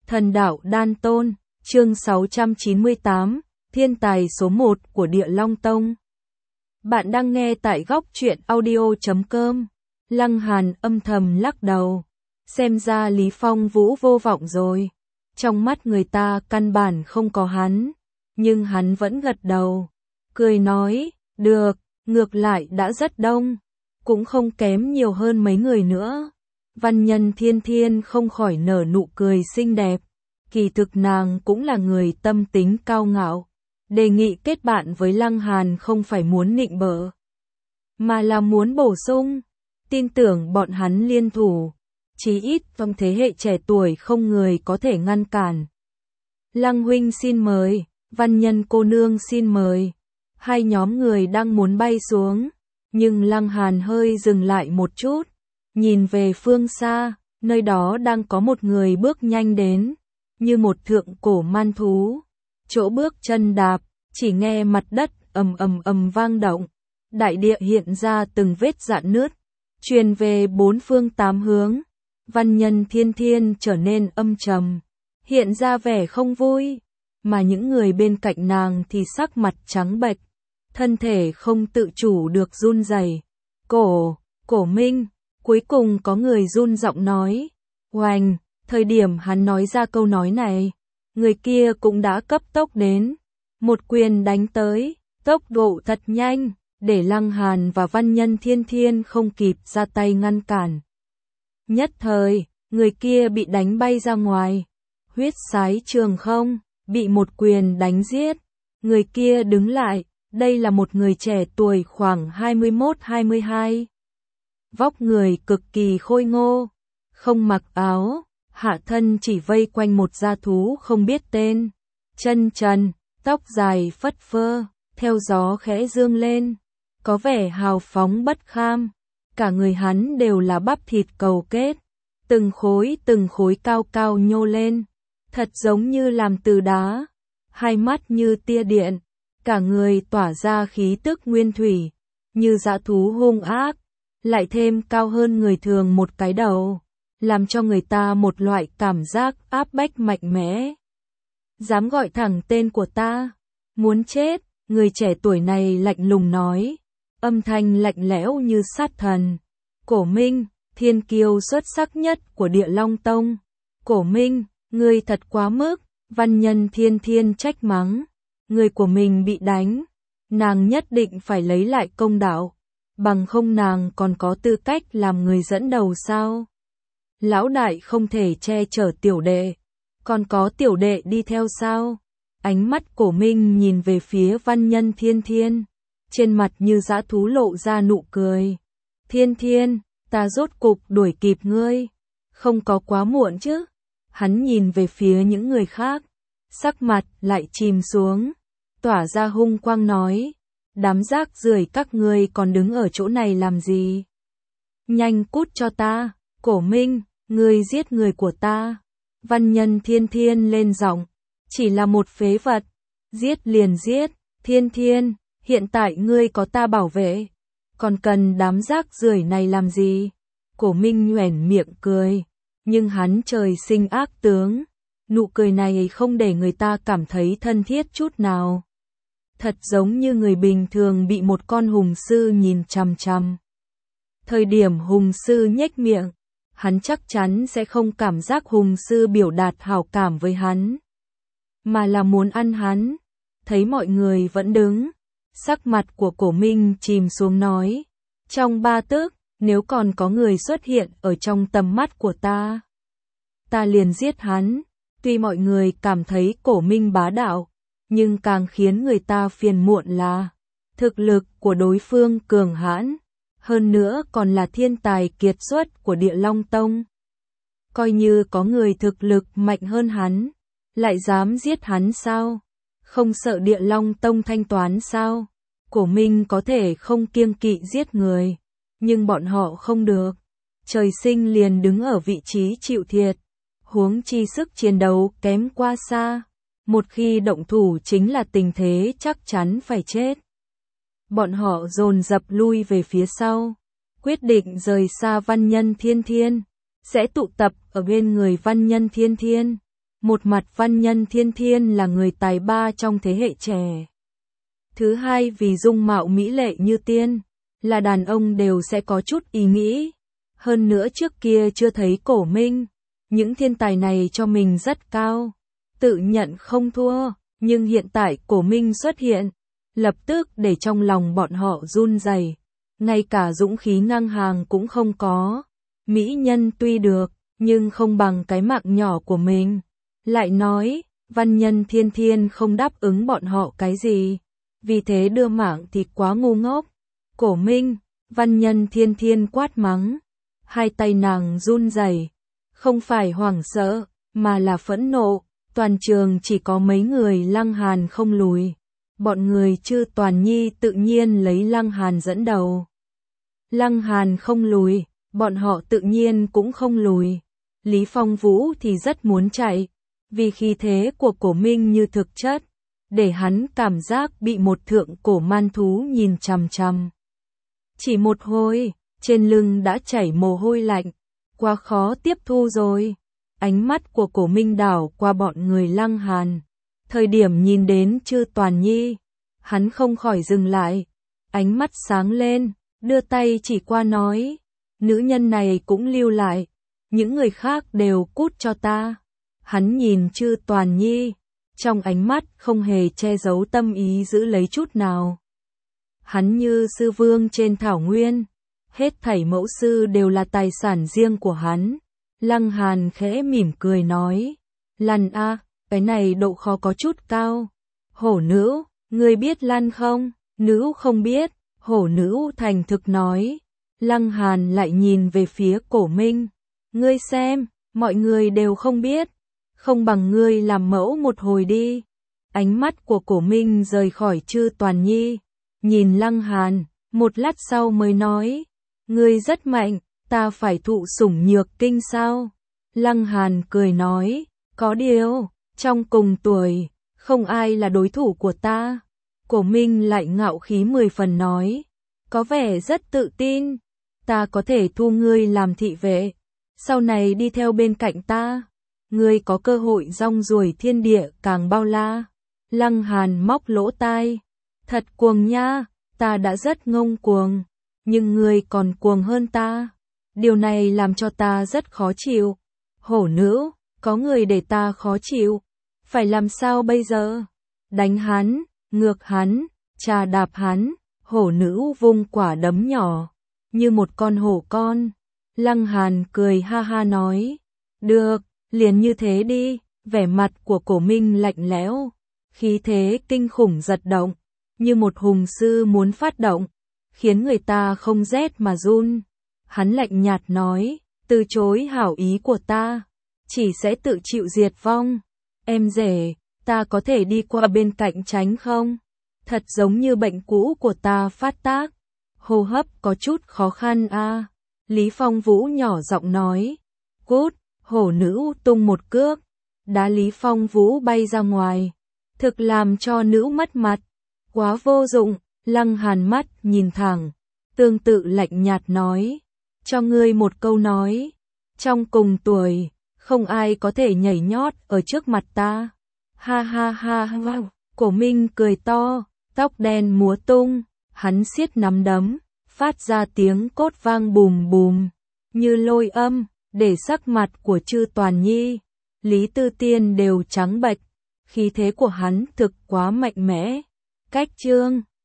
Thần đạo Đan Tôn, chương 698, thiên tài số 1 của Địa Long Tông. Bạn đang nghe tại góc truyện audio.com. Lăng Hàn âm thầm lắc đầu. Xem ra Lý Phong Vũ vô vọng rồi. Trong mắt người ta căn bản không có hắn. Nhưng hắn vẫn gật đầu. Cười nói, được, ngược lại đã rất đông. Cũng không kém nhiều hơn mấy người nữa. Văn Nhân Thiên Thiên không khỏi nở nụ cười xinh đẹp. Kỳ thực nàng cũng là người tâm tính cao ngạo. Đề nghị kết bạn với Lăng Hàn không phải muốn nịnh bợ, mà là muốn bổ sung. Tin tưởng bọn hắn liên thủ. Chí ít trong thế hệ trẻ tuổi không người có thể ngăn cản. Lăng huynh xin mời, Văn Nhân cô nương xin mời. Hai nhóm người đang muốn bay xuống. Nhưng Lăng Hàn hơi dừng lại một chút. Nhìn về phương xa, nơi đó đang có một người bước nhanh đến, như một thượng cổ man thú. Chỗ bước chân đạp, chỉ nghe mặt đất ầm ầm ầm vang động. Đại địa hiện ra từng vết rạn nứt, truyền về bốn phương tám hướng. Văn Nhân Thiên Thiên trở nên âm trầm, hiện ra vẻ không vui, mà những người bên cạnh nàng thì sắc mặt trắng bệch, thân thể không tự chủ được run rẩy. Cổ Minh. Cuối cùng có người run giọng nói. Oành, thời điểm hắn nói ra câu nói này, người kia cũng đã cấp tốc đến. Một quyền đánh tới, tốc độ thật nhanh, để Lăng Hàn và Văn Nhân Thiên Thiên không kịp ra tay ngăn cản. Nhất thời, người kia bị đánh bay ra ngoài. Huyết sái trường không, bị một quyền đánh giết. Người kia đứng lại, đây là một người trẻ tuổi khoảng 21-22. Vóc người cực kỳ khôi ngô, không mặc áo, hạ thân chỉ vây quanh một dã thú không biết tên. Chân trần, tóc dài phất phơ, theo gió khẽ dương lên, có vẻ hào phóng bất kham. Cả người hắn đều là bắp thịt cầu kết, từng khối cao cao nhô lên, thật giống như làm từ đá. Hai mắt như tia điện, cả người tỏa ra khí tức nguyên thủy, như dã thú hung ác. Lại thêm cao hơn người thường một cái đầu, làm cho người ta một loại cảm giác áp bách mạnh mẽ. Dám gọi thẳng tên của ta, muốn chết, người trẻ tuổi này lạnh lùng nói, âm thanh lạnh lẽo như sát thần. Cổ Minh, thiên kiêu xuất sắc nhất của Địa Long Tông. Cổ Minh, ngươi thật quá mức. Văn Nhân Thiên Thiên trách mắng, người của mình bị đánh, nàng nhất định phải lấy lại công đạo. Bằng không nàng còn có tư cách làm người dẫn đầu sao? Lão đại không thể che chở tiểu đệ, còn có tiểu đệ đi theo sao? Ánh mắt Cổ Minh nhìn về phía Văn Nhân Thiên Thiên, trên mặt như dã thú lộ ra nụ cười. Thiên Thiên, ta rốt cục đuổi kịp ngươi, không có quá muộn chứ? Hắn nhìn về phía những người khác, sắc mặt lại chìm xuống, tỏa ra hung quang nói. Đám rác rưởi các ngươi còn đứng ở chỗ này làm gì? Nhanh cút cho ta, Cổ Minh, ngươi giết người của ta. Văn Nhân Thiên Thiên lên giọng, chỉ là một phế vật, giết liền giết. Thiên Thiên, hiện tại ngươi có ta bảo vệ, còn cần đám rác rưởi này làm gì? Cổ Minh nhoẻn miệng cười, nhưng hắn trời sinh ác tướng, nụ cười này không để người ta cảm thấy thân thiết chút nào. Thật giống như người bình thường bị một con hùng sư nhìn chằm chằm. Thời điểm hùng sư nhếch miệng, hắn chắc chắn sẽ không cảm giác hùng sư biểu đạt hảo cảm với hắn, mà là muốn ăn hắn. Thấy mọi người vẫn đứng, sắc mặt của Cổ Minh chìm xuống nói, trong 3 tấc, nếu còn có người xuất hiện ở trong tầm mắt của ta liền giết hắn. Tuy mọi người cảm thấy Cổ Minh bá đạo, nhưng càng khiến người ta phiền muộn là thực lực của đối phương cường hãn, hơn nữa còn là thiên tài kiệt xuất của Địa Long Tông. Coi như có người thực lực mạnh hơn hắn, lại dám giết hắn sao? Không sợ Địa Long Tông thanh toán sao? Cổ Minh có thể không kiêng kỵ giết người, nhưng bọn họ không được. Trời sinh liền đứng ở vị trí chịu thiệt, huống chi sức chiến đấu kém quá xa. Một khi động thủ chính là tình thế chắc chắn phải chết. Bọn họ dồn dập lui về phía sau, quyết định rời xa Văn Nhân Thiên Thiên, sẽ tụ tập ở bên người Văn Nhân Thiên Thiên. Một mặt Văn Nhân Thiên Thiên là người tài ba trong thế hệ trẻ. Thứ hai vì dung mạo mỹ lệ như tiên, là đàn ông đều sẽ có chút ý nghĩ. Hơn nữa trước kia chưa thấy Cổ Minh, những thiên tài này cho mình rất cao, tự nhận không thua, nhưng hiện tại Cổ Minh xuất hiện, lập tức để trong lòng bọn họ run rẩy, ngay cả dũng khí ngang hàng cũng không có. Mỹ nhân tuy được, nhưng không bằng cái mạng nhỏ của mình. Lại nói, Văn Nhân Thiên Thiên không đáp ứng bọn họ cái gì, vì thế đưa mạng thì quá ngu ngốc. Cổ Minh, Văn Nhân Thiên Thiên quát mắng, hai tay nàng run rẩy, không phải hoảng sợ, mà là phẫn nộ. Toàn trường chỉ có mấy người Lăng Hàn không lùi, bọn người Chư Toàn Nhi tự nhiên lấy Lăng Hàn dẫn đầu. Lăng Hàn không lùi, bọn họ tự nhiên cũng không lùi. Lý Phong Vũ thì rất muốn chạy, vì khí thế của Cổ Minh như thực chất, để hắn cảm giác bị một thượng cổ man thú nhìn chằm chằm. Chỉ một hồi, trên lưng đã chảy mồ hôi lạnh, quá khó tiếp thu rồi. Ánh mắt của Cổ Minh đảo qua bọn người Lăng Hàn. Thời điểm nhìn đến Chư Toàn Nhi, hắn không khỏi dừng lại, ánh mắt sáng lên, đưa tay chỉ qua nói, nữ nhân này cũng lưu lại, những người khác đều cút cho ta. Hắn nhìn Chư Toàn Nhi, trong ánh mắt không hề che giấu tâm ý giữ lấy chút nào. Hắn như sư vương trên thảo nguyên, hết thảy mẫu sư đều là tài sản riêng của hắn. Lăng Hàn khẽ mỉm cười nói, lăn a, cái này độ khó có chút cao. Hổ nữ, ngươi biết lăn không? Nữ không biết, hổ nữ thành thực nói. Lăng Hàn lại nhìn về phía Cổ Minh, ngươi xem, mọi người đều không biết, không bằng ngươi làm mẫu một hồi đi. Ánh mắt của Cổ Minh rời khỏi Chư Toàn Nhi, nhìn Lăng Hàn, một lát sau mới nói, ngươi rất mạnh, ta phải thụ sủng nhược kinh sao? Lăng Hàn cười nói, có điều, trong cùng tuổi, không ai là đối thủ của ta. Cổ Minh lại ngạo khí 10 phần nói, có vẻ rất tự tin, ta có thể thu ngươi làm thị vệ, sau này đi theo bên cạnh ta, ngươi có cơ hội rong ruổi thiên địa càng bao la. Lăng Hàn móc lỗ tai, thật cuồng nha, ta đã rất ngông cuồng, nhưng ngươi còn cuồng hơn ta. Điều này làm cho ta rất khó chịu. Hổ nữ, có người để ta khó chịu, phải làm sao bây giờ? Đánh hắn, ngược hắn, trà đạp hắn. Hổ nữ vung quả đấm nhỏ, như một con hổ con. Lăng Hàn cười ha ha nói, được, liền như thế đi. Vẻ mặt của Cổ Minh lạnh lẽo, khí thế kinh khủng giật động, như một hùng sư muốn phát động, khiến người ta không rét mà run. Hắn lạnh nhạt nói, từ chối hảo ý của ta, chỉ sẽ tự chịu diệt vong. Em rể, ta có thể đi qua bên cạnh tránh không? Thật giống như bệnh cũ của ta phát tác, hô hấp có chút khó khăn a. Lý Phong Vũ nhỏ giọng nói, cút. Hổ nữ tung một cước, đá Lý Phong Vũ bay ra ngoài, thực làm cho nữ mất mặt, quá vô dụng. Lăng Hàn mắt nhìn thẳng, tương tự lạnh nhạt nói, cho ngươi một câu nói, trong cùng tuổi, không ai có thể nhảy nhót ở trước mặt ta. Ha ha ha ha. Cổ Minh cười to, tóc đen múa tung, hắn siết nắm đấm, phát ra tiếng cốt vang bùm bùm, như lôi âm, để sắc mặt của Chư Toàn Nhi, Lý Tư Tiên đều trắng bệch, khí thế của hắn thực quá mạnh mẽ. Cách chương